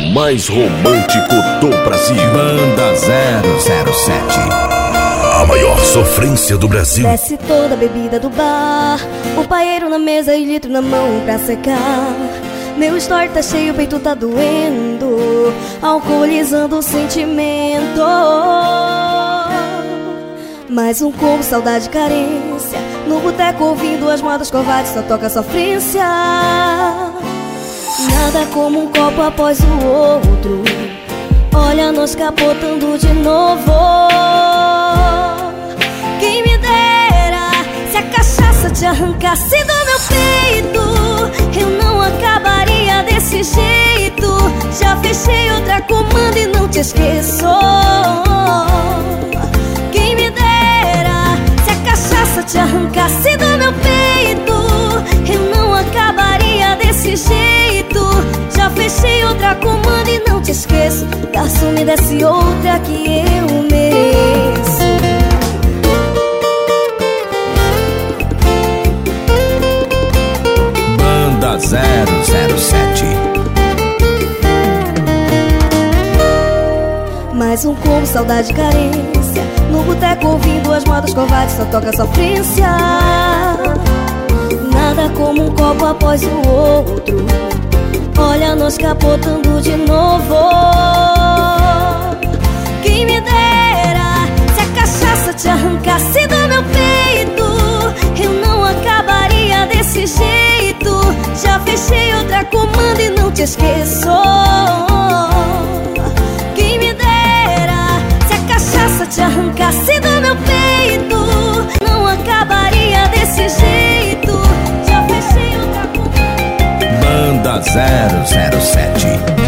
mais romântico do Brasil. Banda 007. A maior sofrência do Brasil. Desce toda a bebida do bar, o paeiro na mesa e litro na mão pra secar. Meu story tá cheio, o peito tá doendo, alcoolizando o sentimento. Mais um combo, saudade e carência. No boteco ouvindo as modas covardes, só toca sofrência. Nada como um copo após o outro. Olha nós capotando de novo. Quem me dera se a cachaça te arrancasse do meu peito, eu não acabaria desse jeito. Já fechei outra comanda e não te esqueço. Quem me dera se a cachaça te arrancasse do meu peito, eu não acabaria desse jeito. Já fechei outra comanda e não te esqueço. Garçom, me desce outra que eu mereço. Banda 007. Mais um combo, saudade e carência. No boteco ouvindo as modas covardes, só toca sofrência. Nada como um copo após o outro. Olha nós capotando de novo. Quem me dera se a cachaça te arrancasse do meu peito, eu não acabaria desse jeito. Já fechei outra comanda e não te esqueço. Quem me dera se a cachaça te arrancasse do meu peito, não acabaria desse jeito. Já fechei outra comanda. Banda 007.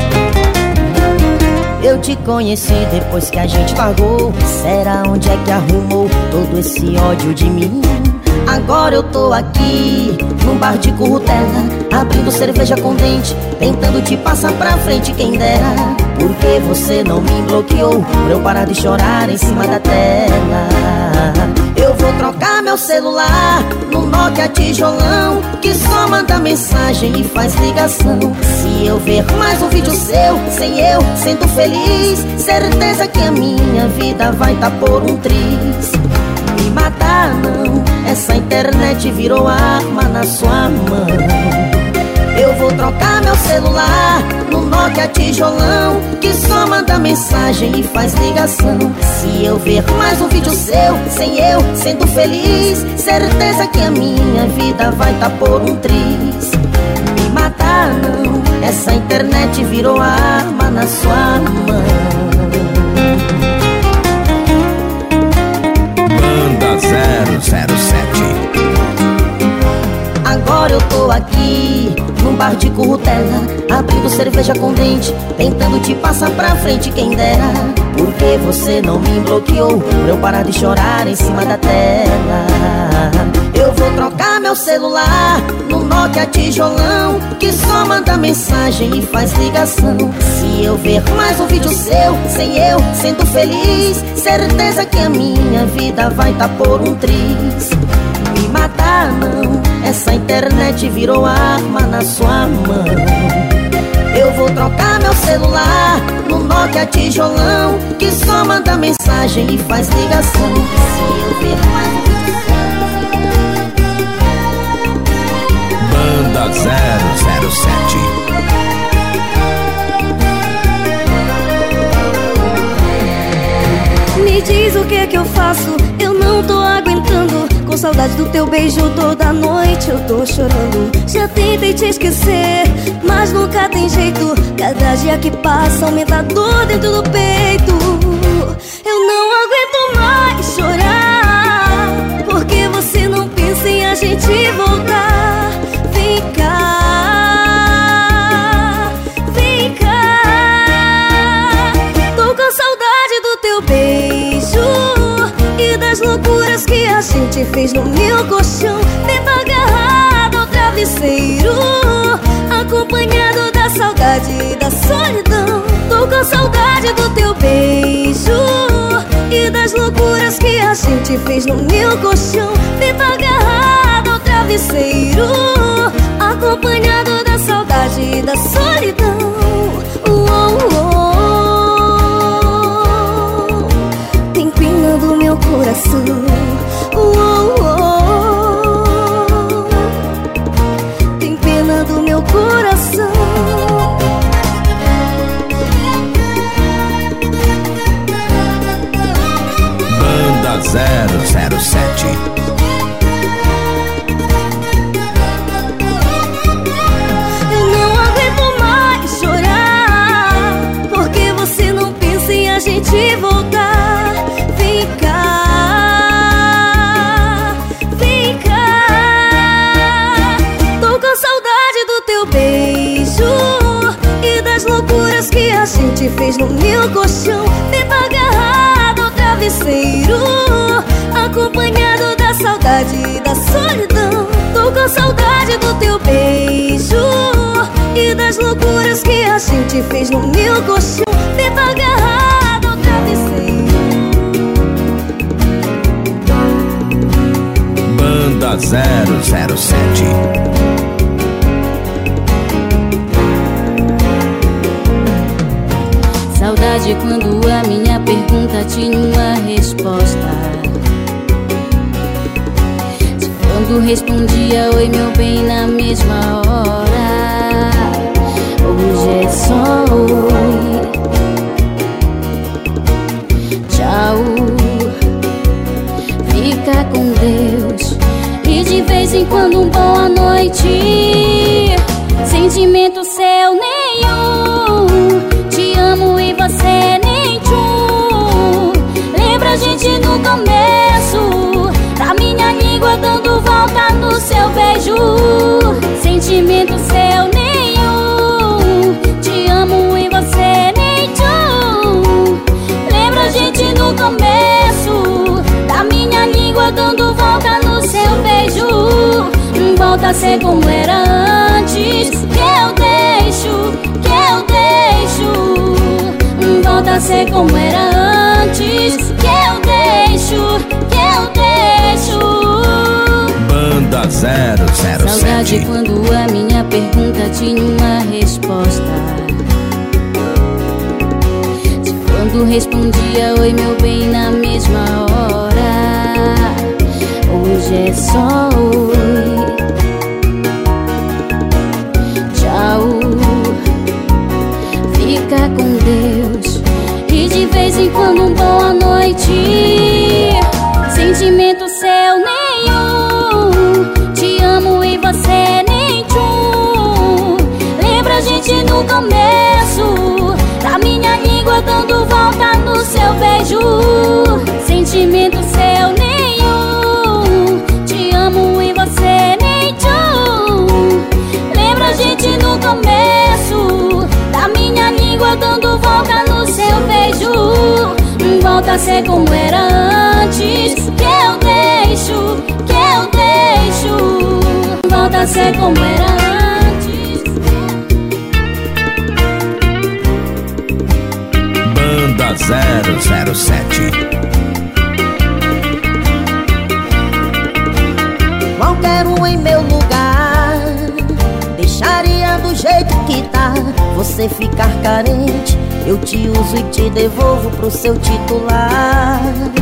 Eu te conheci depois que a gente largou. Será onde é que arrumou todo esse ódio de mim? Agora eu tô aqui num bar de currutela, abrindo cerveja com dente, tentando te passar pra frente, quem dera. Porque você não me bloqueou pra eu parar de chorar em cima da tela. Eu vou trocar meu celular no Nokia tijolão, que só manda mensagem e faz ligação. Se eu ver mais um vídeo seu, sem eu sendo feliz, certeza que a minha vida vai tá por um triz. Me matar não, essa internet virou arma na sua mão. Eu vou trocar meu celular no Nokia tijolão, que só manda mensagem e faz ligação. Se eu ver mais um vídeo seu, sem eu sendo feliz, certeza que a minha vida vai tá por um triz. Me matar não, essa internet virou arma na sua mão. Banda 007. Agora eu tô aqui num bar de currutela, abrindo cerveja com dente, tentando te passar pra frente, quem dera. Porque você não me bloqueou pra eu parar de chorar em cima da tela. Eu vou trocar meu celular no Nokia tijolão, que só manda mensagem e faz ligação. Se eu ver mais um vídeo seu, sem eu sendo feliz, certeza que a minha vida vai tá por um triz. Me matar não, essa internet virou arma na sua mão. Eu vou trocar meu celular no Nokia tijolão, que só manda mensagem e faz ligação. Se eu ver mais um vídeo seu. Banda 007. Me diz o que é que eu faço, eu não tô aguentando. Com saudade do teu beijo toda noite eu tô chorando. Já tentei te esquecer, mas nunca tem jeito. Cada dia que passa aumenta a dor dentro do peito. Eu não aguento mais chorar, porque você não pensa em a gente voltar. Vem cá, vem cá. Tô com saudade do teu beijo e das loucuras que a gente fez no meu colchão, dentro agarrado ao travesseiro, acompanhado da saudade e da solidão. Tô com saudade do teu beijo e das loucuras que a gente fez no meu colchão, dentro agarrado ao travesseiro, acompanhado da saudade e da solidão. gente fez no meu colchão. Vivo agarrado ao travesseiro, acompanhado da saudade e da solidão. Tô com saudade do teu beijo e das loucuras que a gente fez no meu colchão. Vivo agarrado ao travesseiro. Banda 007. Saudade quando a minha pergunta tinha uma resposta. Quando respondia oi meu bem na mesma hora. Hoje é só oi, tchau, fica com Deus. E de vez em quando um boa noite. Sentimento seu nenhum, te amo e você nem tchum. Lembra a gente no começo, da minha língua dando volta no seu beijo. Sentimento seu nenhum, te amo e você nem tchum. Lembra a gente no começo, da minha língua dando volta no seu beijo. Volta a ser como era antes, que eu deixo, que eu deixo. Volta a ser como era antes, que eu deixo, que eu deixo. Banda 007. Saudade quando a minha pergunta tinha uma resposta. De quando respondia oi meu bem na mesma hora. Hoje é só oi, tchau, fica com Deus. E de vez em quando um boa noite. Sentimento seu nenhum, te amo e você nem tchum. Lembra a gente no começo, da minha língua dando volta no seu beijo. Sentimento seu nenhum, te amo e você nem tchum. Lembra a gente no começo, da minha língua dando volta no seu beijo. Volta a ser como era antes, que eu deixo, que eu deixo. Volta a ser como era antes. Banda 007. Qualquer um em meu lugar deixaria do jeito que tá. Você ficar carente, eu te uso e te devolvo pro seu titular.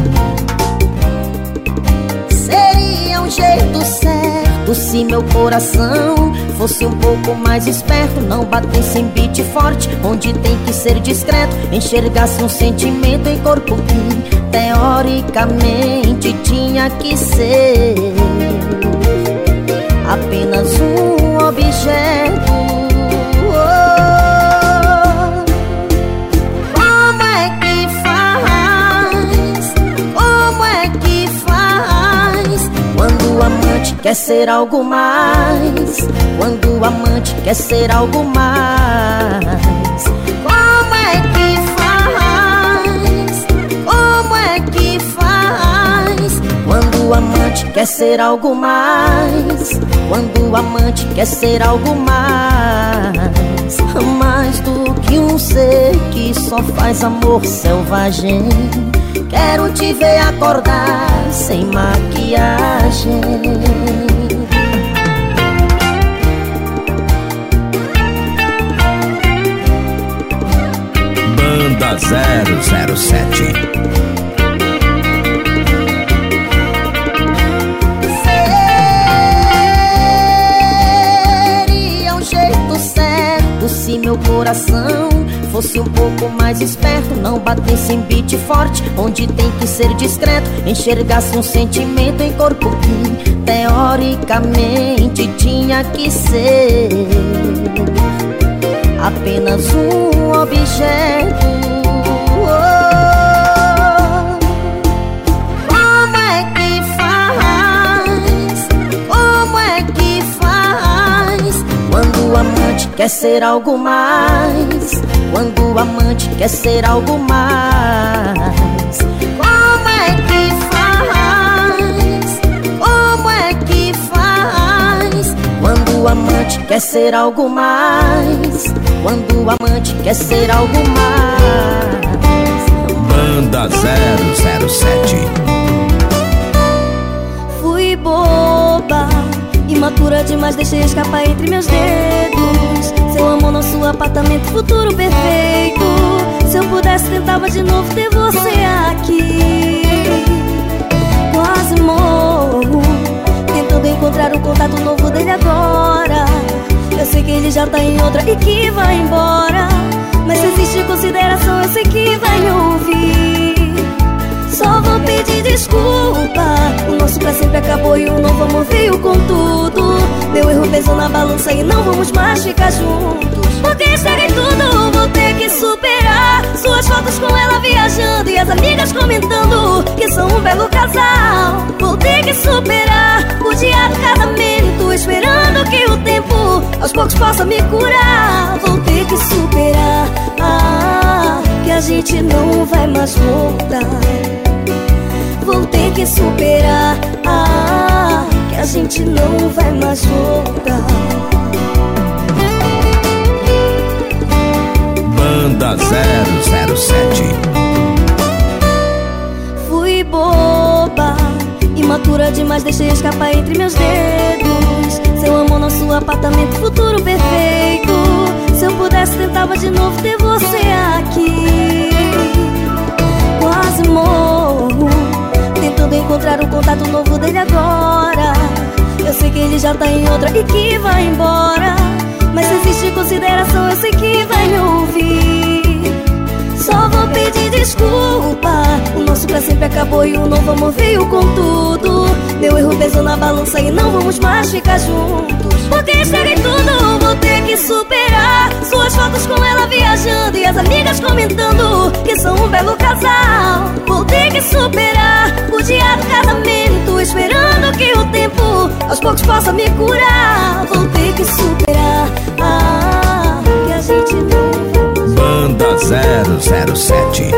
Seria um jeito certo se meu coração fosse um pouco mais esperto. Não batesse em beat forte, onde tem que ser discreto. Enxergasse um sentimento em corpo que teoricamente tinha que ser apenas um objeto. Como é que faz? Como é que faz? Quando o amante quer ser algo mais. Quando o amante quer ser algo mais. Como é que faz? Como é que faz? Quando o amante quer ser algo mais. Quando o amante quer ser algo mais. Mais do que um ser que só faz amor selvagem. Quero te ver acordar sem maquiagem. Banda 007. Se meu coração fosse um pouco mais esperto, não batesse em beat forte, onde tem que ser discreto. Enxergasse um sentimento em corpo que teoricamente tinha que ser apenas um objeto. Como é que faz? Como é que faz? Quando o amante quer ser algo mais. quando o amante quer ser algo mais. Como é que faz? Como é que faz? Quando o amante quer ser algo mais. Quando o amante quer ser algo mais. Banda 007. Fui boba, imatura demais, deixei escapar entre meus dedos. Seu amor, nosso apartamento, futuro perfeito. Se eu pudesse, tentava de novo ter você aqui. Quase morro, tentando encontrar o contato novo dele agora. Eu sei que ele já tá em outra e que vai embora, mas se existe consideração, eu sei que vai me ouvir. Só vou pedir desculpa, o nosso pra sempre acabou e o novo amor veio com tudo. Meu erro pesou na balança e não vamos mais ficar juntos. Porque estraguei tudo, vou ter que superar. Suas fotos com ela viajando e as amigas comentando que são um belo casal. Vou ter que superar o dia do casamento, esperando que o tempo aos poucos possa me curar. Vou ter que superar, que a gente não vai mais voltar. Vou ter que superar, que a gente não vai mais voltar. Banda 007. Fui boba, imatura demais, deixei escapar entre meus dedos. Seu amor, nosso apartamento, futuro perfeito. Se eu pudesse, tentava de novo ter você aqui. Quase morro, tentando encontrar o contato novo dele agora. Eu sei que ele já tá em outra e que vai embora, mas se existe consideração, eu sei que vai me ouvir. Só vou pedir desculpa, o nosso pra sempre acabou e o novo amor veio com tudo. Meu erro pesou na balança e não vamos mais ficar juntos. Porque estraguei tudo, vou ter que superar. Suas fotos com ela viajando e as amigas comentando que são um belo casal. Vou ter que superar o dia do casamento, esperando que o tempo aos poucos possa me curar. Vou ter que superar, que a gente não vai mais. Banda 007.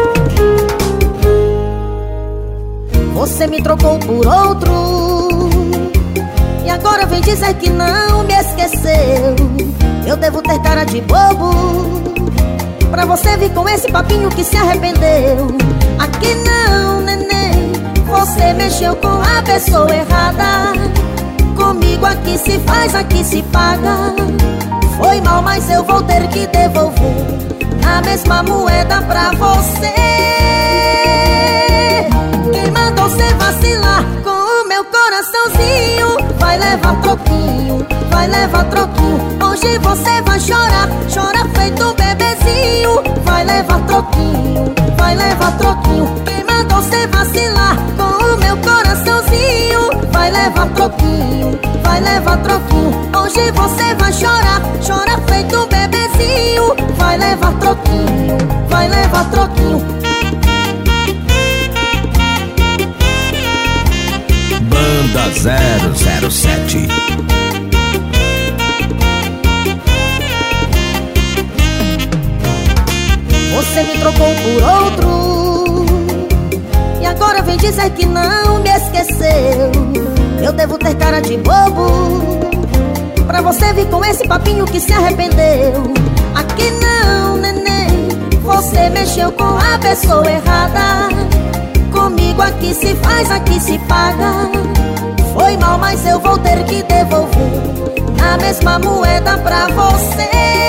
Você me trocou por outro e agora vem dizer que não me esqueceu. Eu devo ter cara de bobo pra você vir com esse papinho que se arrependeu. Aqui não, neném, você mexeu com a pessoa errada. Comigo aqui se faz, aqui se paga. Foi mal, mas eu vou ter que devolver a mesma moeda pra você. Quem mandou cê vacilar com o meu coraçãozinho vai levar troquinho, vai levar troquinho. Hoje você vai chorar, chora feito um bebezinho. Vai levar troquinho, vai levar troquinho. Quem mandou cê vacilar com o meu coraçãozinho vai levar troquinho, vai levar troquinho. Hoje você vai chorar, chora feito um bebezinho. Vai levar troquinho, vai levar troquinho. Banda 007. Você me trocou por outro e agora vem dizer que não me esqueceu. Eu devo ter cara de bobo pra você vir com esse papinho que se arrependeu. Aqui não, neném, você mexeu com a pessoa errada. Comigo aqui se faz, aqui se paga. Foi mal, mas eu vou ter que devolver a mesma moeda pra você.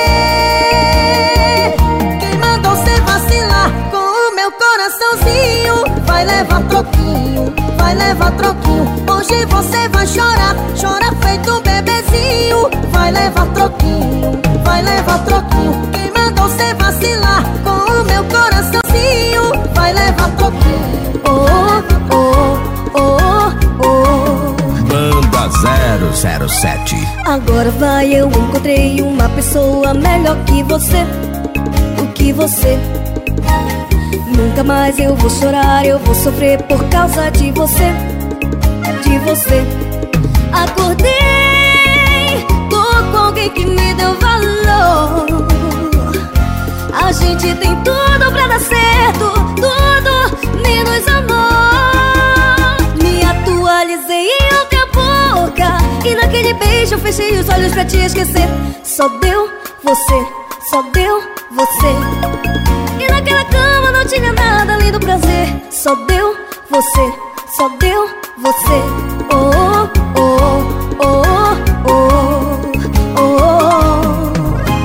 Quem mandou cê vacilar com o meu coraçãozinho vai levar troquinho, vai levar troquinho. Hoje você vai chorar, chora feito um bebezinho. Vai levar troquinho, vai levar troquinho. Quem mandou cê vacilar com o meu coraçãozinho vai levar troquinho. Oh, oh, oh, oh. Banda 007. Agora vai, eu encontrei uma pessoa melhor que você, do que você. Nunca mais eu vou chorar, eu vou sofrer por causa de você, de você. Acordei, tô com alguém que me deu valor. A gente tem tudo pra dar certo, tudo menos amor. Me atualizei em outra boca, e naquele beijo eu fechei os olhos pra te esquecer. Só deu você, só deu você. E naquela cama não tinha nada além do prazer. Só deu você, só deu você. Oh, oh, oh, oh, oh, oh.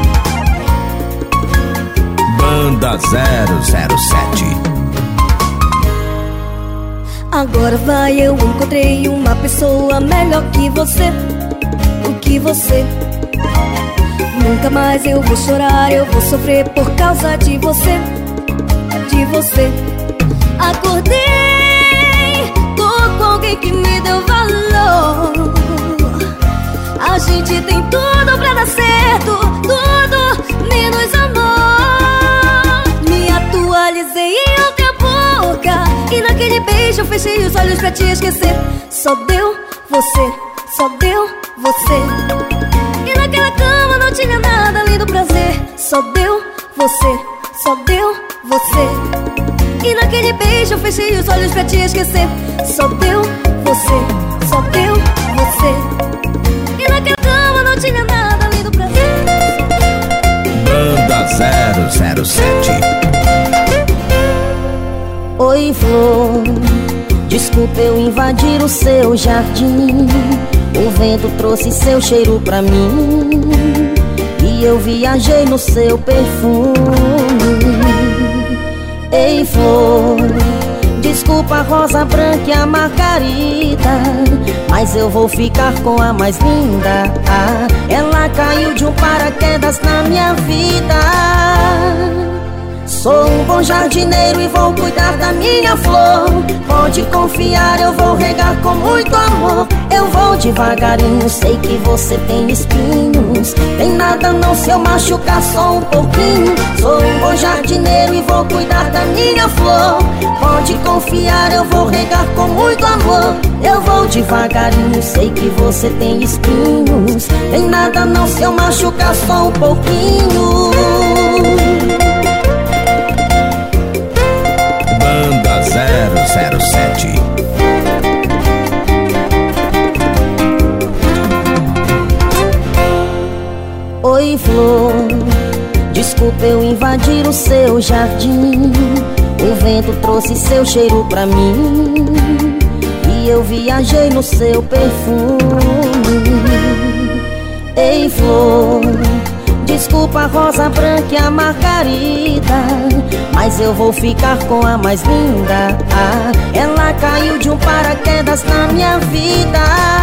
Banda 007. Agora vai, eu encontrei uma pessoa melhor que você, do que você. Nunca mais eu vou chorar, eu vou sofrer por causa de você, de você. Acordei, tô com alguém que me deu valor. A gente tem tudo pra dar certo, tudo menos amor. Me atualizei em outra boca, e naquele beijo eu fechei os olhos pra te esquecer. Só deu você, só deu você. E naquela cama não tinha nada além do prazer. Só deu você, só deu você. E naquele beijo eu fechei os olhos pra te esquecer. Só deu você, só deu você. E naquela cama não tinha nada além do prazer. Banda 007. Oi, flor, desculpa eu invadir o seu jardim. O vento trouxe seu cheiro pra mim, e eu viajei no seu perfume. Ei, flor, desculpa a rosa branca e a margarida, mas eu vou ficar com a mais linda. Ela caiu de um paraquedas na minha vida. Sou um bom jardineiro e vou cuidar da minha flor. Pode confiar, eu vou regar com muito amor. Eu vou devagarinho, sei que você tem espinhos. Tem nada não se eu machucar só um pouquinho. Sou um bom jardineiro e vou cuidar da minha flor. Pode confiar, eu vou regar com muito amor. Eu vou devagarinho, sei que você tem espinhos. Tem nada não se eu machucar só um pouquinho. Banda 007. Oi, flor, desculpa eu invadir o seu jardim. O vento trouxe seu cheiro pra mim, e eu viajei no seu perfume. Ei, flor, desculpa a rosa branca e a margarida, mas eu vou ficar com a mais linda. Ela caiu de um paraquedas na minha vida.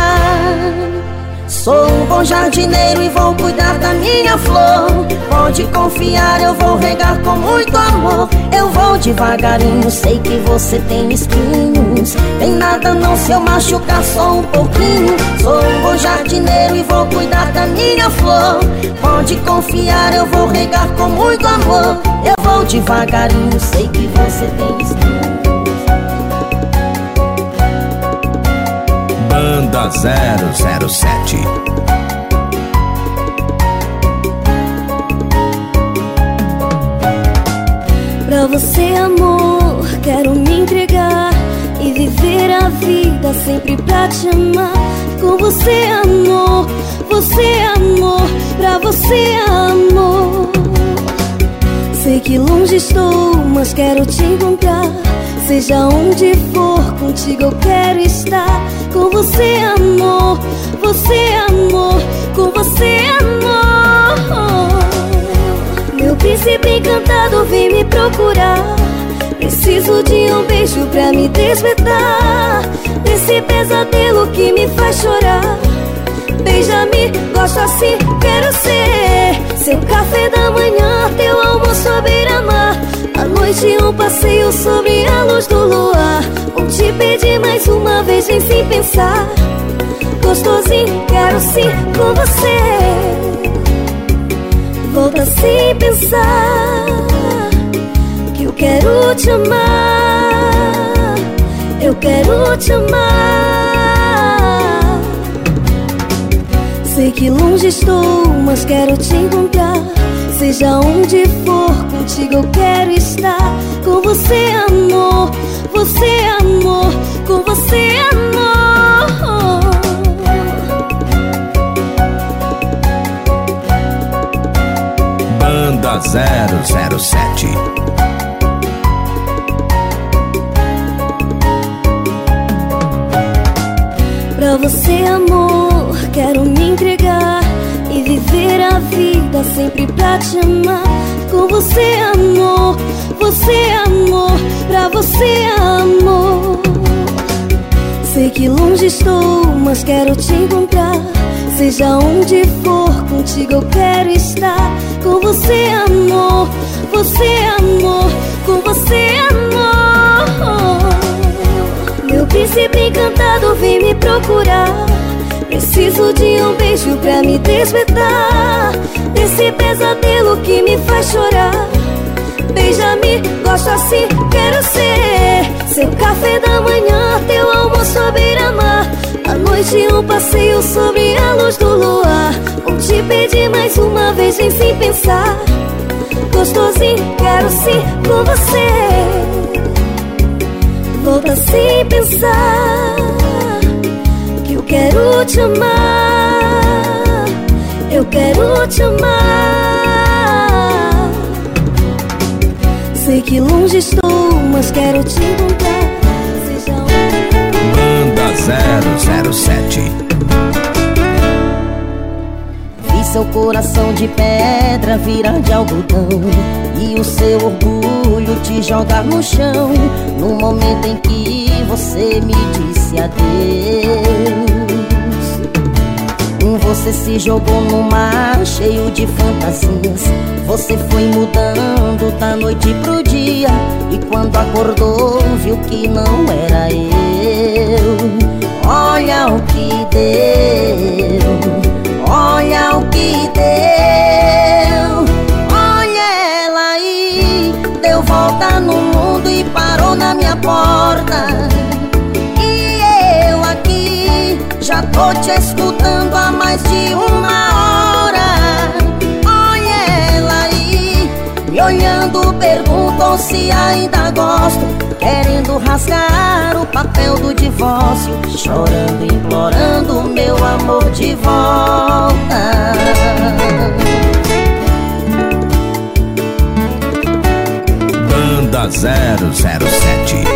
Sou um bom jardineiro e vou cuidar da minha flor. Pode confiar, eu vou regar com muito amor. Eu vou devagarinho, sei que você tem espinhos. Tem nada não se eu machucar só um pouquinho. Sou um bom jardineiro e vou cuidar da minha flor. Pode confiar, eu vou regar com muito amor. Eu vou devagarinho, sei que você tem espinhos. Banda 007. Pra você, amor, quero me entregar e viver a vida sempre pra te amar. Com você, amor, pra você, amor. Sei que longe estou, mas quero te encontrar. Seja onde for, contigo eu quero estar. Com você, amor, com você, amor. Meu príncipe encantado vem me procurar. Preciso de um beijo pra me despertar desse pesadelo que me faz chorar. Beija-me, gosto assim, quero ser seu café da manhã, teu almoço à beira-mar. À noite um passeio sobre a luz do luar. Vou te pedir mais uma vez, vem sem pensar. Gostosinho, quero sim com você. Volta sem pensar, que eu quero te amar. Eu quero te amar. Sei que longe estou, mas quero te encontrar. Seja onde for, contigo eu quero estar. Com você, amor, você, amor, com você, amor. Banda 007. Pra você, amor, quero me entregar e viver a vida sempre pra te amar. Com você, amor, você, amor, pra você, amor. Sei que longe estou, mas quero te encontrar. Seja onde for, contigo eu quero estar. Com você, amor, você, amor, com você, amor. Meu príncipe encantado vem me procurar. Preciso de um beijo pra me despertar desse pesadelo que me faz chorar. Beija-me, gosto assim, quero ser seu café da manhã, teu almoço à beira-mar. À noite um passeio sobre a luz do luar. Vou te pedir mais uma vez, vem sem pensar. Gostosinho, quero sim com você. Volta sem pensar que eu quero te amar. Eu quero te amar. Sei que longe estou, mas quero te encontrar. Seja Banda 007. Fiz seu coração de pedra virar de algodão e o seu orgulho te jogar no chão. No momento em que você me disse adeus, você se jogou no mar cheio de fantasias. Você foi mudando da noite pro dia, e quando acordou viu que não era eu. Olha o que deu, olha o que deu. Olha ela aí, deu volta no mundo e parou na minha porta. E eu aqui já tô te escutando há mais de uma hora. Olha ela aí, me olhando, perguntou se ainda gosto, querendo rasgar o papel do divórcio, chorando, implorando meu amor de volta. Banda 007.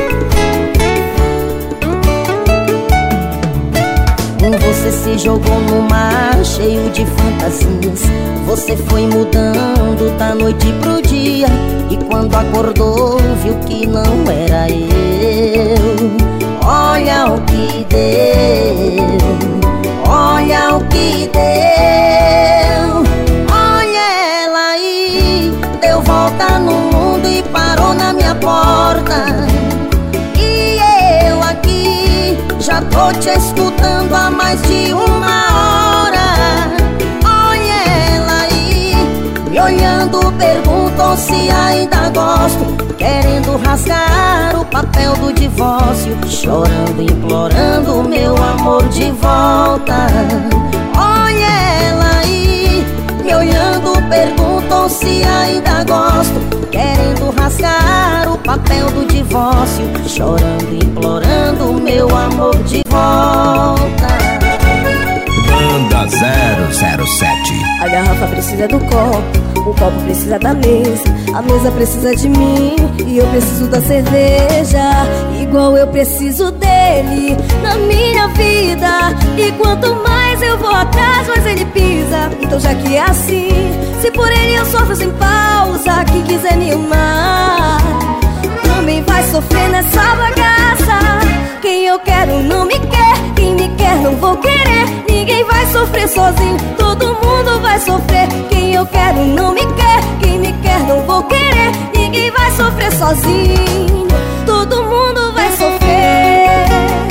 Você se jogou no mar cheio de fantasias. Você foi mudando da noite pro dia, e quando acordou viu que não era eu. Olha o que deu, olha o que deu. Olha ela aí, deu volta no mundo e parou na minha porta. E eu aqui já tô te escutando há mais de uma hora. Olha ela aí, me olhando, perguntou se ainda gosto, querendo rasgar o papel do divórcio, chorando, implorando meu amor de volta. Olha ela aí, me olhando, perguntou se ainda gosto, querendo rasgar o papel do divórcio, chorando, implorando meu amor de volta. Banda 007. A garrafa precisa do copo, o copo precisa da mesa, a mesa precisa de mim e eu preciso da cerveja. Igual eu preciso dele na minha vida, e quanto mais eu vou atrás, mais ele pisa. Então já que é assim, se por ele eu sofro sem pausa, quem quiser me amar também vai sofrer nessa bagaça. Quem eu quero não me quer, quem me quer não vou querer. Ninguém vai sofrer sozinho, todo mundo vai sofrer. Quem eu quero não me quer, quem me quer não vou querer. Ninguém vai sofrer sozinho, todo mundo vai sofrer.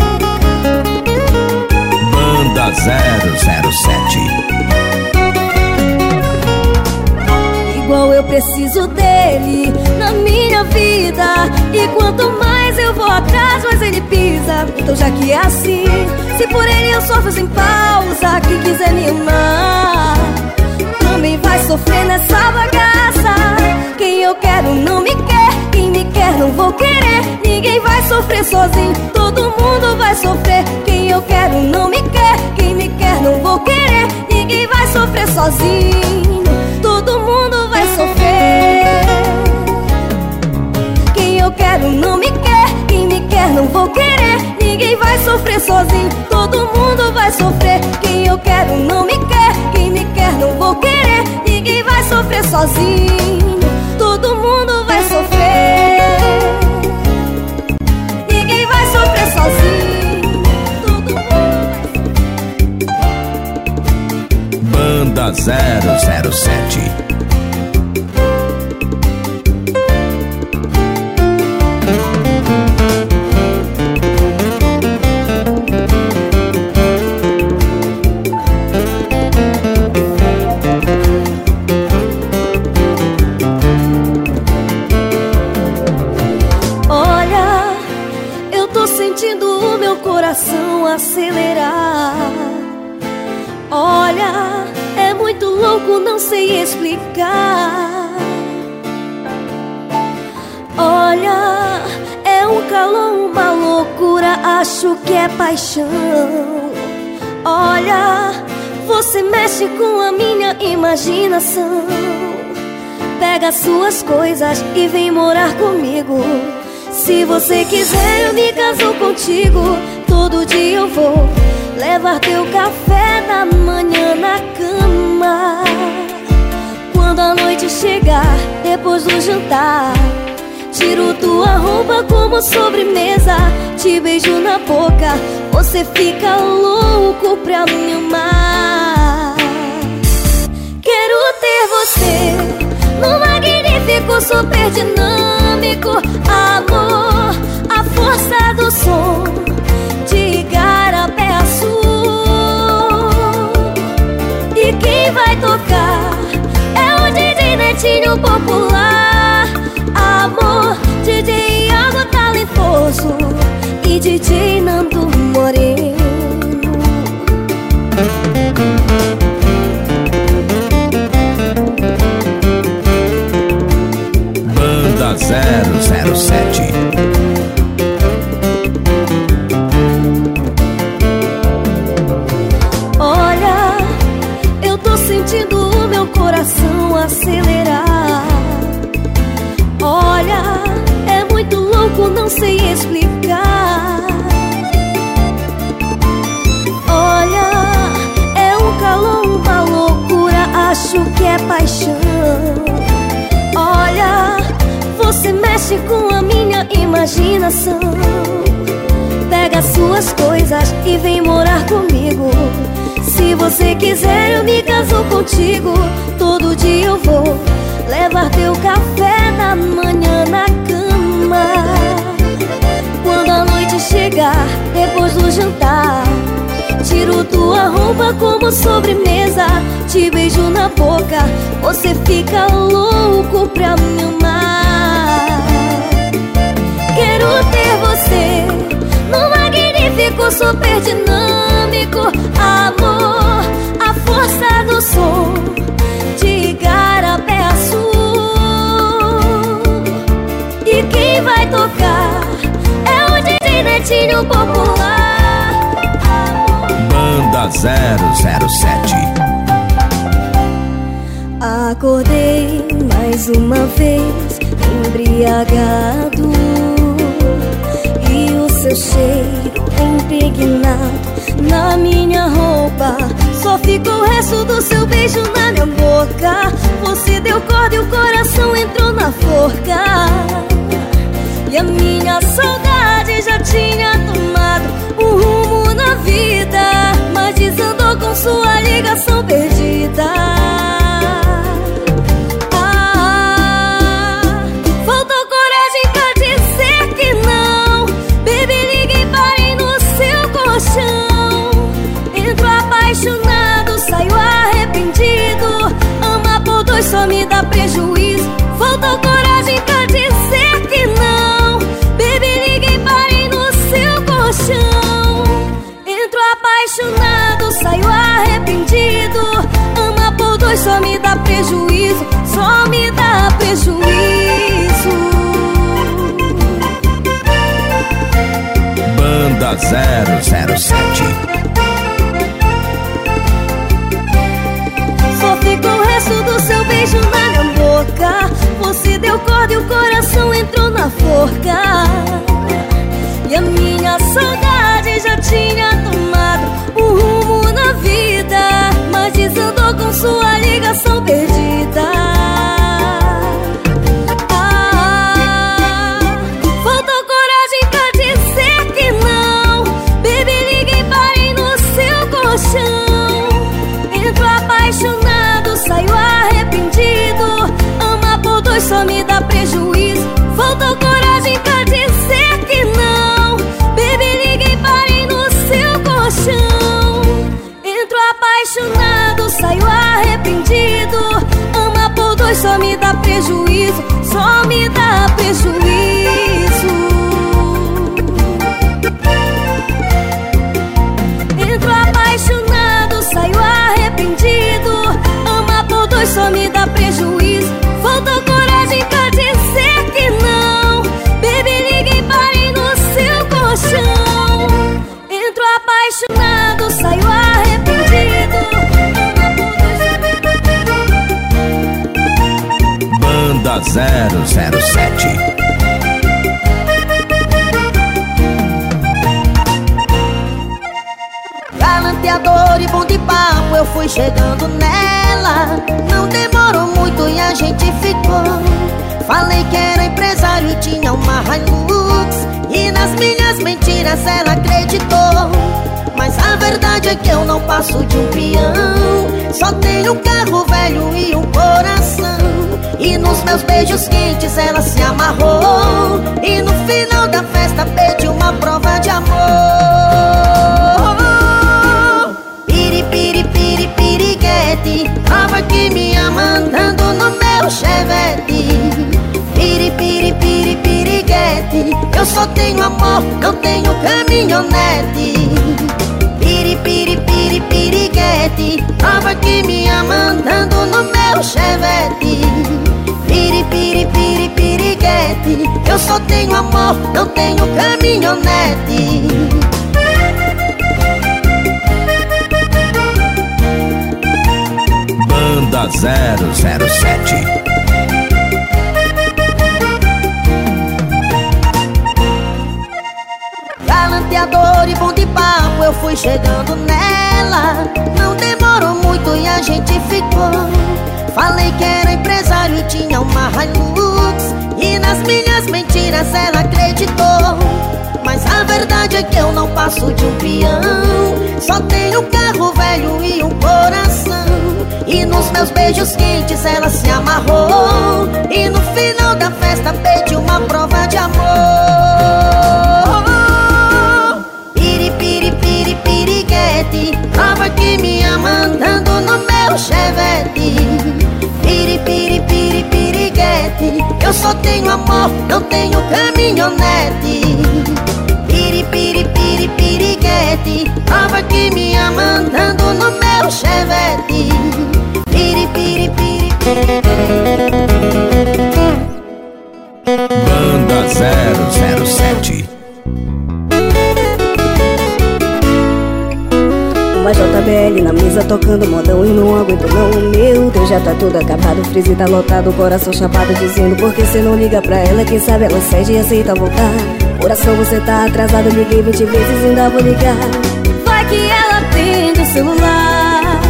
Banda 007. Igual eu preciso dele na minha vida, e quanto mais eu vou atrás, mais ele pisa. Então já que é assim, se por ele eu sofro sem pausa, quem quiser me amar também vai sofrer nessa bagaça. Quem eu quero vou querer. Ninguém vai sofrer sozinho, todo mundo vai sofrer. Quem eu quero não me quer, quem me quer não vou querer. Ninguém vai sofrer sozinho, todo mundo vai sofrer. Quem eu quero não me quer, quem me quer não vou querer. Ninguém vai sofrer sozinho, todo mundo vai sofrer. Quem eu quero não me quer, quem me quer não vou querer. Ninguém vai sofrer sozinho, todo mundo vai sofrer. Ninguém vai sofrer sozinho, todo mundo vai sofrer. Banda 007. Acelerar. Olha, é muito louco, não sei explicar. Olha, é um calor, uma loucura, acho que é paixão. Olha, você mexe com a minha imaginação. Pega suas coisas e vem morar comigo. Se você quiser, eu me caso contigo. Todo dia eu vou levar teu café da manhã na cama. Quando a noite chegar, depois do jantar, tiro tua roupa como sobremesa. Te beijo na boca, você fica louco pra me amar. Quero ter você no magnífico, super dinâmico amor, a força do som de igarapé azul. E quem vai tocar é o DJ Netinho popular. Amor, DJ Iago talentoso e DJ Nando Moreno. Banda 007. Sentindo o meu coração acelerar. Olha, é muito louco, não sei explicar. Olha, é um calor, uma loucura, acho que é paixão. Olha, você mexe com a minha imaginação. Pega suas coisas e vem morar comigo. Se você quiser, eu me caso contigo. Todo dia eu vou levar teu café da manhã na cama. Quando a noite chegar, depois do jantar, tiro tua roupa como sobremesa. Te beijo na boca, você fica louco pra me amar. Quero ter você no magnífico, super dinâmico amor, a força do som de igarapé azul. E quem vai tocar é o DJ Netinho popular. Banda 007. Acordei mais uma vez embriagado, e o seu cheiro impregnado na minha roupa. Só ficou o resto do seu beijo na minha boca. Você deu corda e o coração entrou na forca. E a minha saudade já tinha tomado um rumo na vida, mas desandou com sua ligação perdida. Faltou coragem pra dizer que não. Baby, liguei, parei no seu colchão. Entro apaixonado, saio arrependido. Ama por dois só me dá prejuízo. Faltou coragem pra dizer que não. Baby, liguei, parei no seu colchão. Banda 007. Só ficou o resto do seu beijo na minha boca. Você deu corda e o coração entrou na forca. E a minha saudade já tinha tomado um rumo na vida, mas desandou com sua ligação perdida. Faltou coragem pra dizer que não. Baby, liguei, parei no seu colchão. Entro apaixonado, saio arrependido. Ama por dois só me dá prejuízo. Faltou coragem pra dizer que não. Baby, liguei, parei no seu colchão. Entro apaixonado, saio arrependido. Ama por dois só me dá prejuízo. Só me dá prejuízo. Entro apaixonado, saio arrependido. Ama por dois só me dá prejuízo. Faltou coragem pra dizer que não. Baby, liguei, parei no seu colchão. Entro apaixonado, saio arrependido. Banda 007. Galanteador e bom de papo, eu fui chegando nela. Não demorou muito e a gente ficou. Falei que era empresário e tinha uma Hilux, e nas minhas mentiras ela acreditou. Mas a verdade é que eu não passo de um peão. Só tenho um carro velho e um coração. E nos meus beijos quentes ela se amarrou. E no final da festa pediu uma prova de amor. Piri, piri, piriguete, prova que me ama andando no meu chevette. Piri, piri, piri, piriguete, eu só tenho amor, não tenho caminhonete. Piri, piri, piri, piriguete, prova que me ama andando no meu chevette. Piri, piri, piri, piriguete, eu só tenho amor, não tenho caminhonete. Banda 007. Galanteador e bom de papo, eu fui chegando nela. Não demorou muito e a gente ficou. Falei que era empresário e tinha uma Hilux, e nas minhas mentiras ela acreditou. Mas a verdade é que eu não passo de um peão. Só tenho um carro velho e um coração. E nos meus beijos quentes ela se amarrou. E no final da festa pediu uma prova de amor. Piri, piri, piri, piriguete, prova que me ama andando no meu chevette. Piri, piri, piri, piriguete, eu só tenho amor, não tenho caminhonete. Piri, piri, piri, piriguete, prova que me ama andando no meu chevette. Piri, piri, piri. Banda 007. Uma JBL na mesa tocando modão e não aguento não. Meu Deus, já tá tudo acabado, o freezer tá lotado, o coração chapado dizendo por que cê não liga pra ela, quem sabe ela cede e aceita voltar. Coração, você tá atrasado, liguei 20 vezes, ainda vou ligar. Vai que ela atende o celular.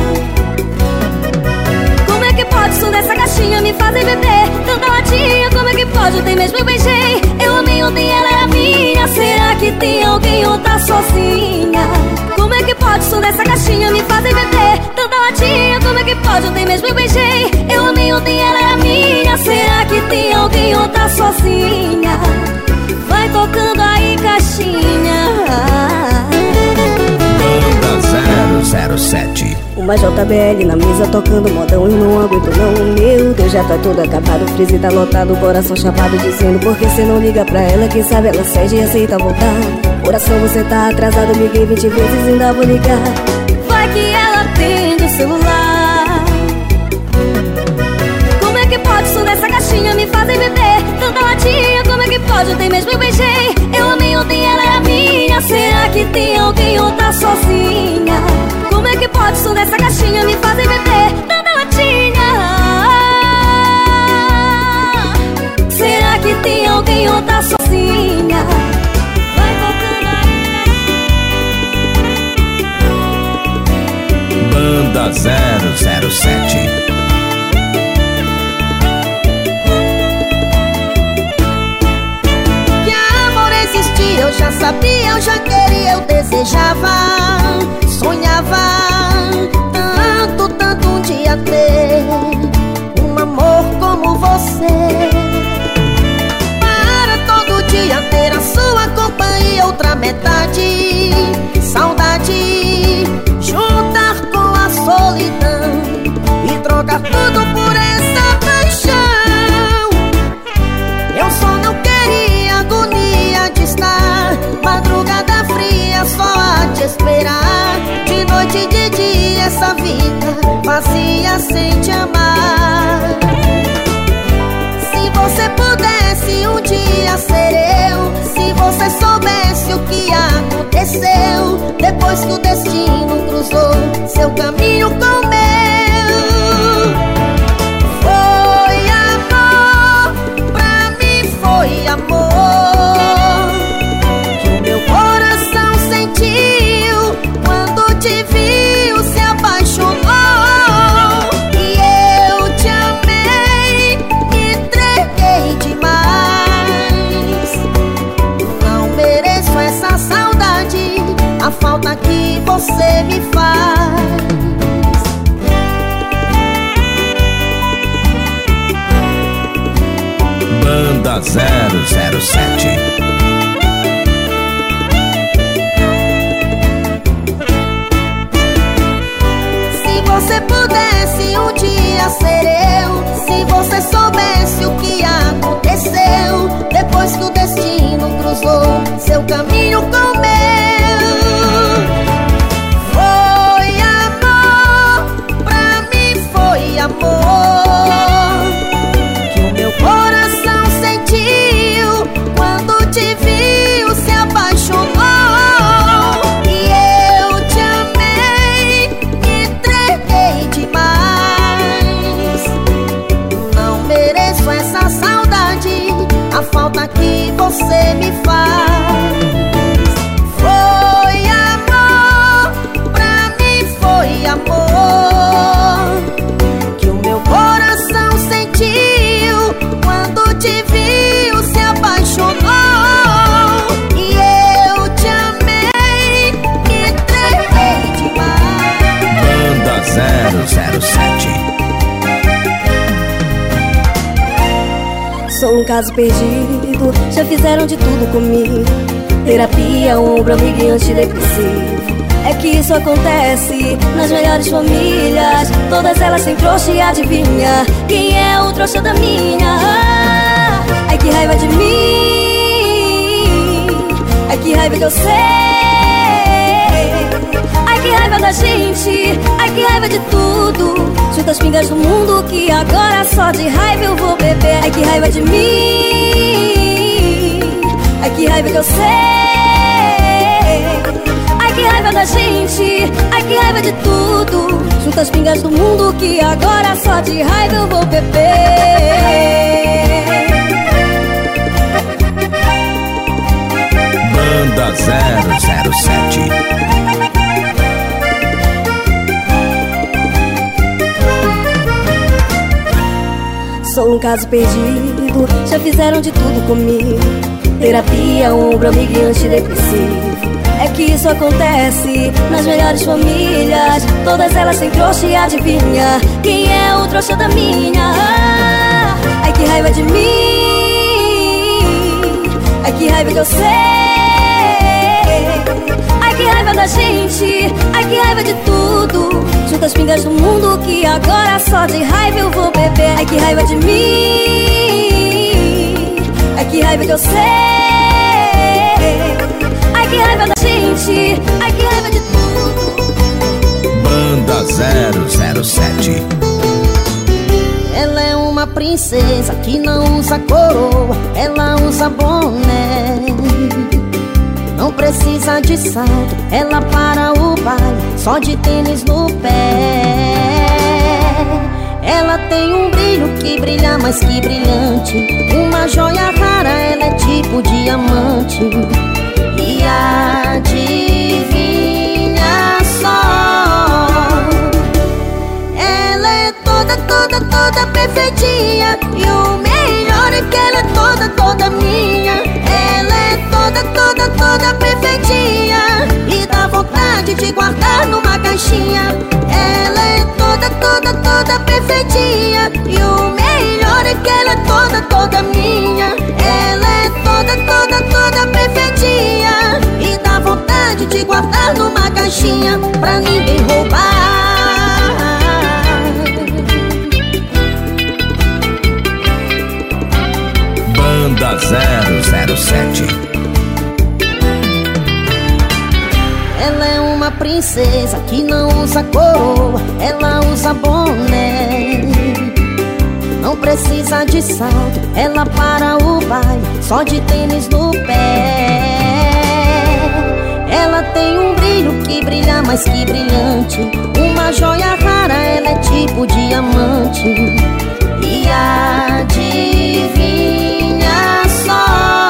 Como é que pode som dessa caixinha me fazer beber tanta latinha? Como é que pode? Ontem mesmo eu beijei. Eu amei ontem, ela era minha. Será que tem alguém ou tá sozinha? Como é que pode som dessa caixinha me fazer beber tanta latinha? Como é que pode? Ontem mesmo eu beijei. Eu amei ontem, ela era minha. Será que tem alguém ou tá sozinha? Vai tocando aí, caixinha. Banda 007. Uma JBL na mesa tocando modão e não aguento não. Meu Deus, já tá tudo acabado, o freezer tá lotado, o coração chapado dizendo por que cê não liga pra ela, quem sabe ela cede e aceita voltar. Coração, você tá atrasado, liguei 20 vezes, ainda vou ligar. Vai que ela atende o celular. Como é que pode som dessa caixinha me fazer beber tanta latinha? Como é que pode? Ontem mesmo eu beijei. Eu amei ontem, ela era minha. Será que que tem alguém ou tá sozinha? Como é que pode som dessa caixinha me fazer beber tanta latinha? Será que tem alguém ou tá sozinha? Vai tocando aí. Banda 007. Eu já sabia, eu já queria, eu desejava, sonhava tanto, tanto um dia ter um amor como você. Para todo dia ter a sua companhia, outra metade, saudade, juntar com a solidão e trocar tudo por essa paixão. Eu só não queria agonia de estar madrugada fria só a te esperar. De noite e de dia essa vida vazia sem te amar. Se você pudesse um dia ser eu, se você soubesse o que aconteceu depois que o destino cruzou seu caminho com o meu. Foi amor, pra mim foi amor. Te viu, se apaixonou e eu te amei, me entreguei demais. Não mereço essa saudade, a falta que você me faz. Banda 007. Se você pudesse um dia ser eu, se você soubesse o que aconteceu depois que o destino cruzou seu caminho com o meu. Foi amor, pra mim foi amor, que o meu coração sentiu quando te viu, se apaixonou. A falta que você me faz. Foi amor, pra mim foi amor, que o meu coração sentiu quando te viu, se apaixonou. E eu te amei, me entreguei demais. Banda 007. Sou um caso perdido, já fizeram de tudo comigo. Terapia, ombro, amigo e antidepressivo. É que isso acontece nas melhores famílias. Todas elas têm trouxa e adivinha quem é o trouxa da minha. Ai que raiva de mim, ai que raiva que eu sei. Ai que raiva da gente, ai que raiva de tudo. Junta as pingas do mundo que agora só de raiva eu vou beber. Ai que raiva de mim, ai que raiva que eu sei. Ai que raiva da gente, ai que raiva de tudo. Junta as pingas do mundo que agora só de raiva eu vou beber. Banda 007. Sou um caso perdido, já fizeram de tudo comigo. Terapia, ombro, amigo e antidepressivo. É que isso acontece nas melhores famílias. Todas elas têm trouxa e adivinha quem é o trouxa da minha. Ai que raiva de mim, ai que raiva que eu sei. Ai que raiva da gente, ai que raiva de tudo. Junta as pingas do mundo que agora só de raiva eu vou beber. Ai que raiva de mim, ai que raiva que eu sei. Ai que raiva da gente, ai que raiva de tudo. Banda 007. Ela é uma princesa que não usa coroa, ela usa boné. Não precisa precisa de salto, ela para o baile só de tênis no pé. Ela tem um brilho que brilha mais que brilhante, uma joia rara, ela é tipo diamante. E adivinha só, ela é toda perfeitinha, e o melhor é que ela é toda minha. Ela é toda perfeitinha, e dá vontade de guardar numa caixinha. Ela é toda perfeitinha, e o melhor é que ela é toda minha. Ela é toda perfeitinha, e dá vontade de guardar numa caixinha pra ninguém roubar. Banda 007. Ela é uma princesa que não usa coroa, ela usa boné. Não precisa de salto, ela para o baile só de tênis no pé. Ela tem um brilho que brilha mais que brilhante, uma joia rara, ela é tipo diamante. E adivinha só,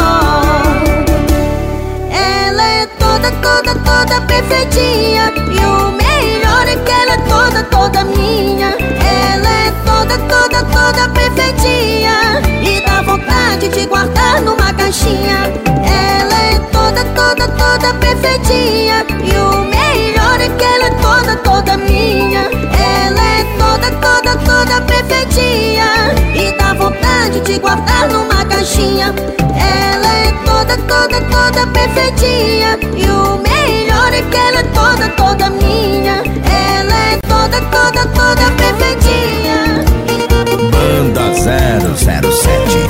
ela é toda perfeitinha, e o melhor é que ela é toda minha. Ela é toda perfeitinha, e dá vontade de guardar numa caixinha. Ela é toda perfeitinha, e o melhor é que ela é toda minha. Ela é toda perfeitinha, e dá vontade de guardar numa caixinha. Ela é toda perfeitinha, e o melhor é que ela é toda minha. Ela é toda perfeitinha. Banda 007.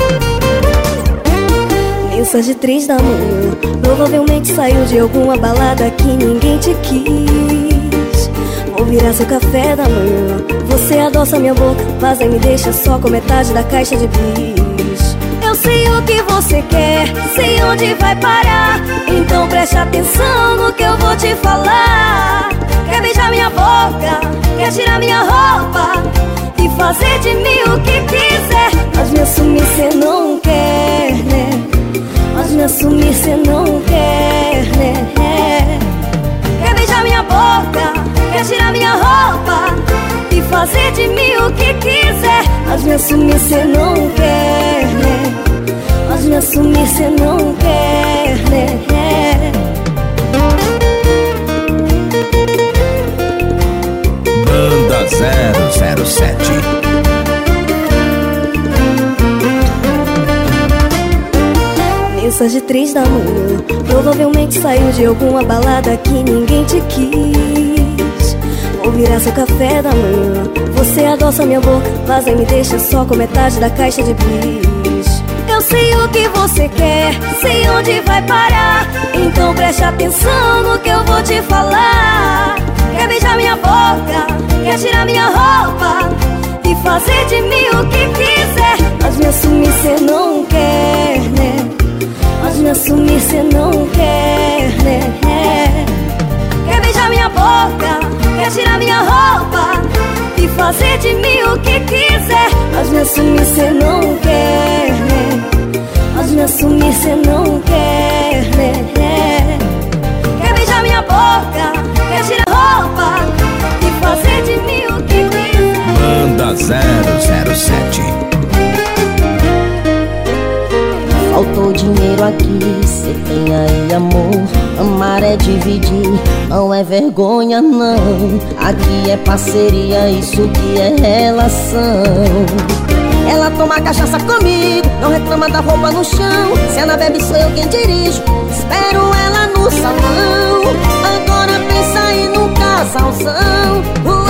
Mensagem 3 da manhã, provavelmente saiu de alguma balada que ninguém te quis. Vou virar seu café da manhã, você adoça minha boca, vaza e me deixa só com metade da caixa de bis. Eu sei o que você quer, sei onde vai parar, então preste atenção no que eu vou te falar. Quer beijar minha boca, quer tirar minha roupa e fazer de mim o que quiser, mas me assumir cê não quer, né? Mas me assumir cê não quer, né? Quer beijar minha boca, quer tirar minha roupa e fazer de mim o que quiser, mas me assumir cê não quer, né? Mas me assumir cê não quer, né? Banda 007. Mensagem 3 da manhã, provavelmente saiu de alguma balada que ninguém te quis. Vou virar seu café da manhã, você adoça minha boca, vaza e me deixa só com metade da caixa de bis. Eu sei o que você quer, sei onde vai parar, então preste atenção no que eu vou te falar. Quer beijar minha boca, quer tirar minha roupa e fazer de mim o que quiser, mas me assumir cê não quer, né? Mas me assumir cê não quer, né? Quer beijar minha boca, quer tirar minha roupa e fazer de mim o que quiser, mas me assumir cê não quer, né? Mas me assumir cê não quer, né? Quer beijar minha boca, quer tirar roupa e fazer de mim o que quiser. Banda 007. Faltou dinheiro aqui, cê tem aí amor. Amar é dividir, não é vergonha não. Aqui é parceria, isso que é relação. Ela toma cachaça comigo, não reclama da roupa no chão. Se ela bebe sou eu quem dirijo, espero ela no salão. Agora pensa aí num casalzão.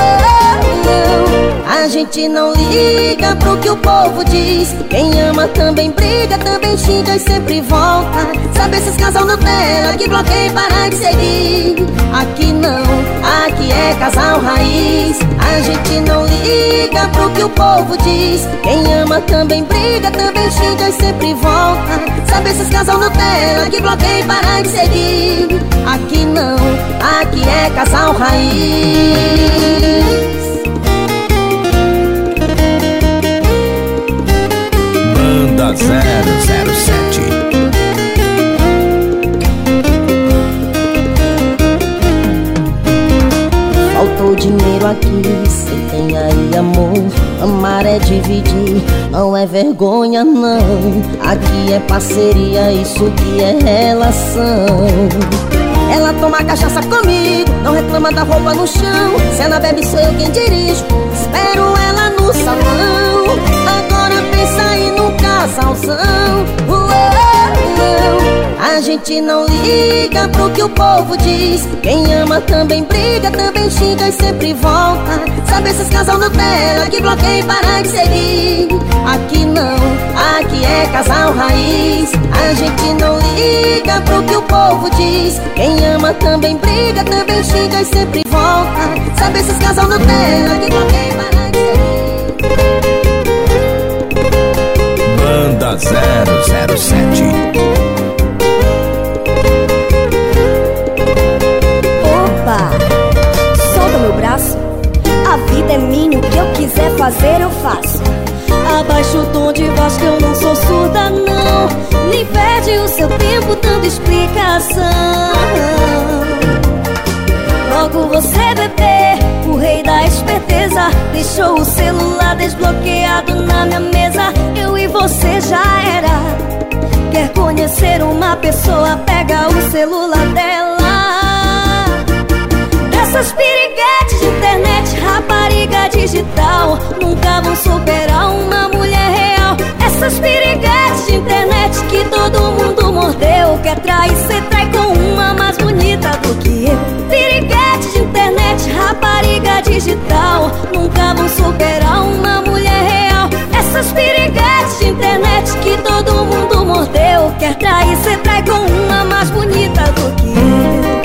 A gente não liga pro que o povo diz. Quem ama também briga, também xinga e sempre volta. Sabe esses casal Nutella que bloqueia e para de seguir? Aqui não, aqui é casal raiz. A gente não liga pro que o povo diz. Quem ama também briga, também xinga e sempre volta. Sabe esses esses casal Nutella que bloqueia e para de seguir. Aqui não, aqui é casal raiz. Banda 007. Faltou dinheiro aqui, cê tem aí amor. Amar é dividir, não é vergonha não. Aqui é parceria, isso que é relação. Ela toma cachaça comigo, não reclama da roupa no chão. Se ela bebe sou eu quem dirijo, espero ela no salão. Agora pensa aí no casalzão. A gente não liga pro que o povo diz. Quem ama também briga, também xinga e sempre volta. Sabe esses casal Nutella que bloqueia e para de seguir. Aqui não, aqui é casal raiz. A gente não liga pro que o povo diz. Quem ama também briga, também xinga e sempre volta. Sabe esses casal Nutella que bloqueia e para de seguir. Banda 007. Solta meu braço, a vida é minha, o que eu quiser fazer eu faço. Abaixa o tom de voz que eu não sou surda não. Nem perde o seu tempo dando explicação. Logo você bebê, o rei da esperteza, deixou o celular desbloqueado na minha mesa. Eu e você já era. Quer conhecer uma pessoa, pega o celular dela. Essas piriguetes de internet, rapariga digital, nunca vão superar uma mulher real. Essas piriguetes de internet que todo mundo mordeu. Quer trair, cê trai com uma mais bonita do que eu. Piriguetes de internet, rapariga digital, nunca vão superar uma mulher real. Essas piriguetes de internet que todo mundo mordeu. Quer trair, cê trai com uma mais bonita do que eu.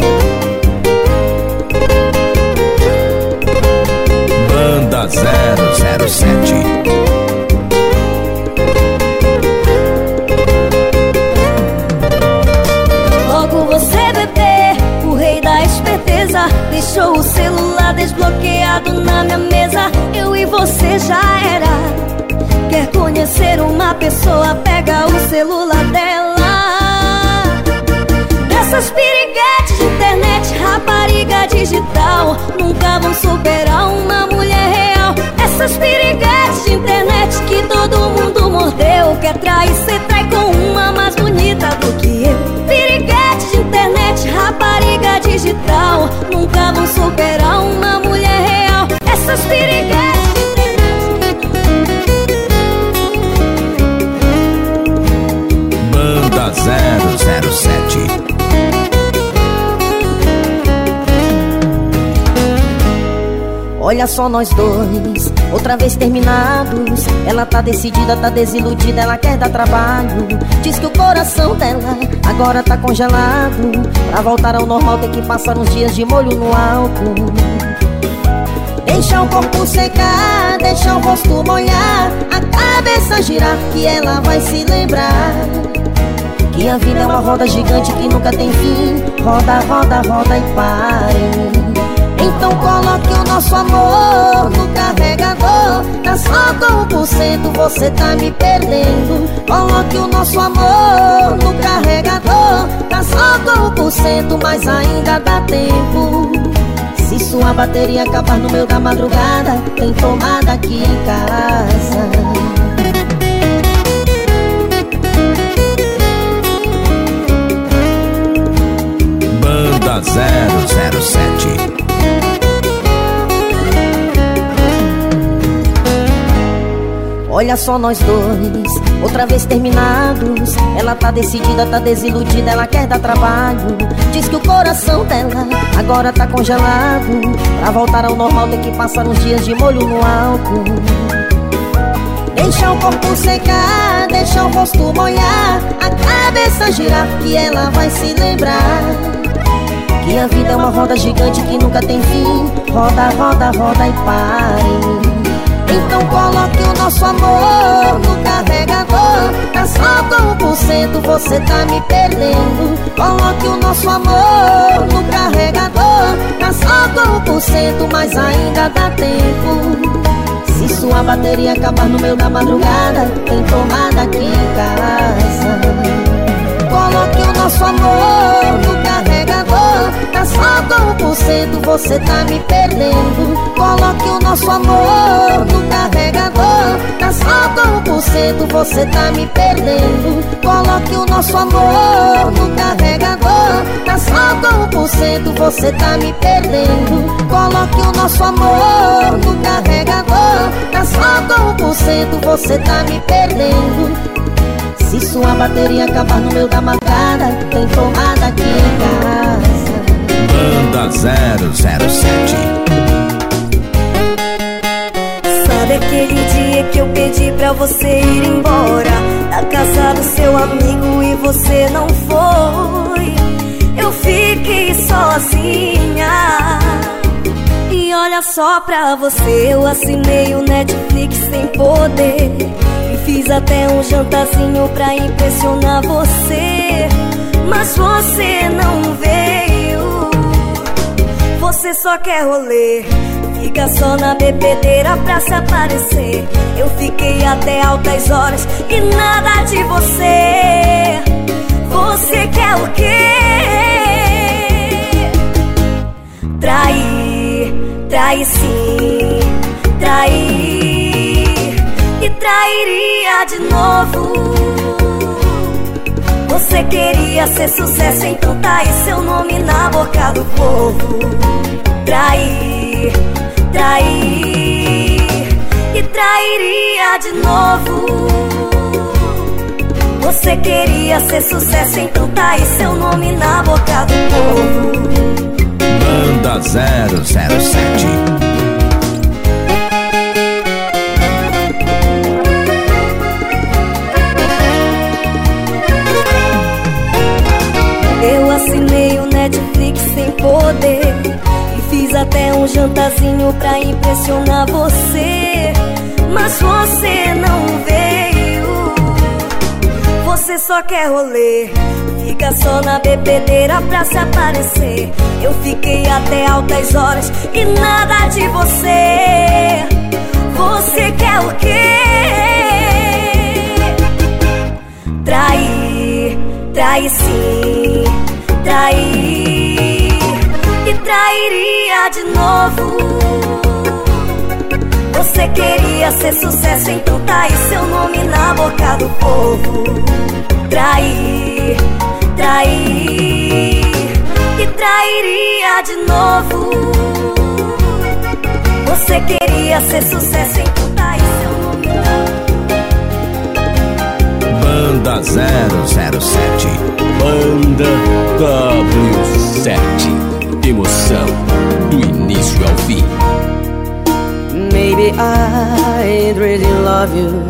Banda 007. Logo você bebê, o rei da esperteza, deixou o celular desbloqueado na minha mesa. Eu e você já era. Quer conhecer uma pessoa, pega o celular dela. Essas piriguetes de internet, rapariga digital, nunca vão superar uma mulher real. Essas piriguetes de internet que todo mundo mordeu. Quer trair, cê trai com uma mais bonita do que eu. Piriguetes de internet, rapariga digital, nunca vão superar uma mulher real. Essas piriguetes de internet. Banda 007. Olha só nós dois, outra vez terminados. Ela tá decidida, tá desiludida, ela quer dar trabalho. Diz que o coração dela agora tá congelado. Pra voltar ao normal tem que passar uns dias de molho no álcool. Deixa o corpo secar, deixa o rosto molhar, a cabeça girar, que ela vai se lembrar que a vida é uma roda gigante que nunca tem fim. Roda, roda, roda e pare. Então coloque o nosso amor no carregador. Tá só com 1%, você tá me perdendo. Coloque o nosso amor no carregador. Tá só com 1%, mas ainda dá tempo. Se sua bateria acabar no meio da madrugada, tem tomada aqui em casa. Banda 007. Olha só nós dois, outra vez terminados. Ela tá decidida, tá desiludida, ela quer dar trabalho. Diz que o coração dela agora tá congelado. Pra voltar ao normal tem que passar uns dias de molho no álcool. Deixa o corpo secar, deixa o rosto molhar, a cabeça girar, que ela vai se lembrar que a vida é uma roda gigante que nunca tem fim. Roda, roda, roda e pare. Então coloque o nosso amor no carregador. Tá só com 1%, você tá me perdendo. Coloque o nosso amor no carregador. Tá só com 1%, mas ainda dá tempo. Se sua bateria acabar no meio da madrugada, tem tomada aqui em casa. Coloque o nosso amor no carregador. Tá só com 1%, você tá me perdendo. Coloque o nosso amor no carregador. Tá só com 1%, você tá me perdendo. Coloque o nosso amor no carregador. Tá só com 1%, você tá me perdendo. Coloque o nosso amor no carregador. Tá só com 1%, você tá me perdendo. Se sua bateria acabar no meio da madrugada, tem tomada aqui em casa. Banda 007. Sabe aquele dia que eu pedi pra você ir embora da casa do seu amigo e você não foi? Eu fiquei sozinha. E olha só pra você, eu assinei o Netflix sem poder. E fiz até um jantarzinho pra impressionar você. Mas você não veio. Você só quer rolê, fica só na bebedeira pra se aparecer. Eu fiquei até altas horas e nada de você. Você quer o quê? Trair, trair sim, trair. E trairia de novo. Você queria ser sucesso, então tá aí seu nome na boca do povo. Trair, trair. E trairia de novo. Você queria ser sucesso, então tá aí seu nome na boca do povo. Banda 007. Eu assinei o Netflix sem poder e fiz até um jantarzinho pra impressionar você. Mas você não veio. Você só quer rolê, fica só na bebedeira pra se aparecer. Eu fiquei até altas horas e nada de você. Você quer o quê? Trair, trair sim, trair. E trairia de novo. Você queria ser sucesso, então tá aí seu nome na boca do povo. Trair, trair. E trairia de novo. Você queria ser sucesso, então tá aí seu nome na Banda 007. Banda W7. Emoção do início ao fim. Maybe I really love you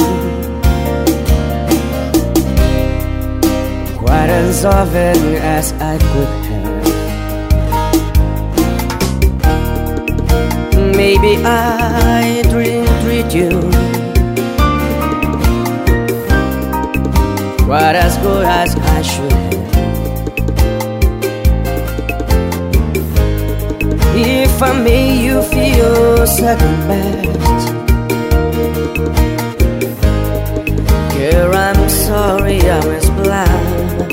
quite as often as I could have. Maybe I didn't treat you quite as good as I should have. If I made you feel second best, girl, I'm sorry I was blind.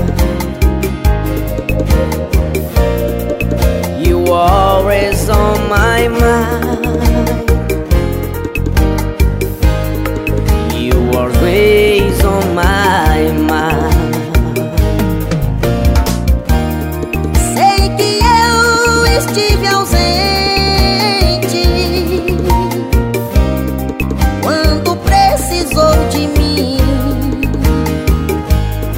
You were always on my mind. You were always on my mind. Estive ausente quando precisou de mim.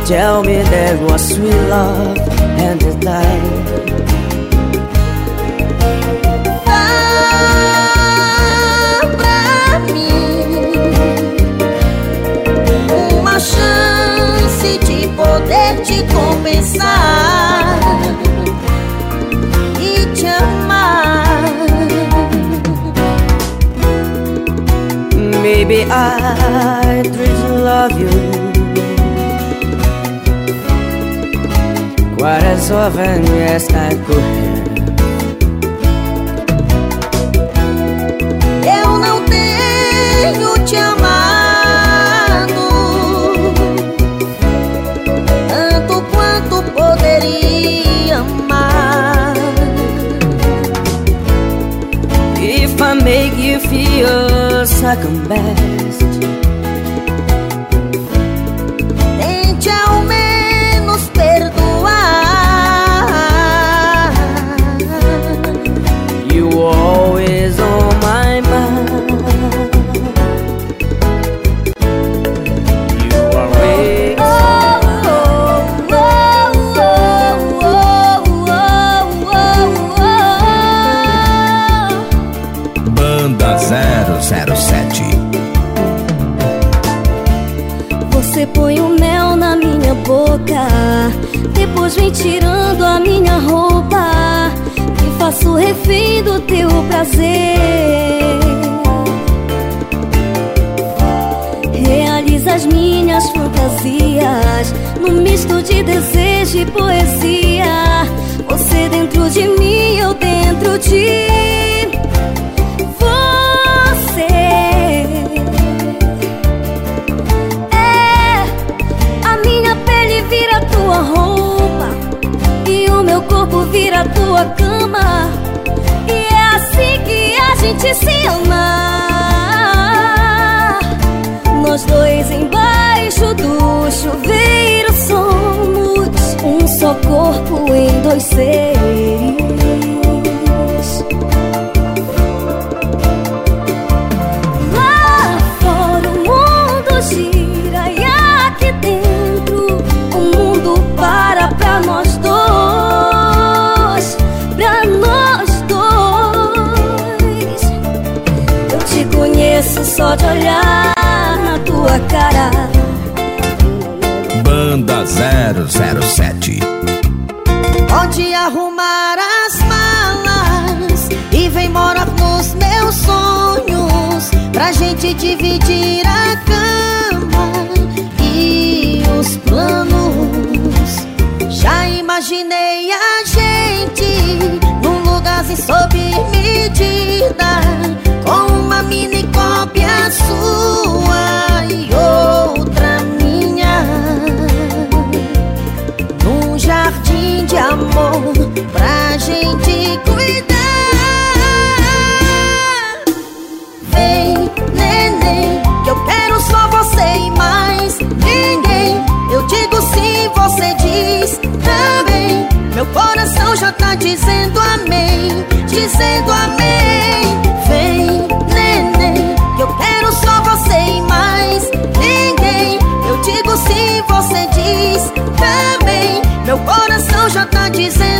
Tell me that was sweet love and the light. Dá pra mim uma chance de poder te compensar e te amar. Maybe I tried to love you quite as often as I could have. Eu não tenho te amado tanto quanto poderia amar. If I make you feel second best, tente ao menos perdoar. you always on my mind. You always Banda 007. Você põe o mel na minha boca, depois vem tirando a minha roupa. Me faço refém do teu prazer. Realiza as minhas fantasias num misto de desejo e poesia. Você dentro de mim, eu dentro de você. A minha pele vira tua roupa e o meu corpo vira tua cama. E é assim que a gente se ama. Nós dois embaixo do chuveiro somos um só corpo em dois seres. Lá fora o mundo gira e aqui dentro o mundo para pra nós dois, pra nós dois. Eu te conheço só de olhar na tua cara. Banda 007. Pode arrumar as malas e vem morar nos meus sonhos, pra gente dividir a cama e os planos. Já imaginei a gente num lugarzinho sob medida, com uma mini cópia sua e outra minha, num jardim de amor pra gente cuidar. Vem, neném, que eu quero só você e mais ninguém. Eu digo sim, você diz também. Meu coração já tá dizendo amém, dizendo amém. Vem, neném, que eu quero só você e mais ninguém. Eu digo sim, você diz também. Meu coração já tá dizendo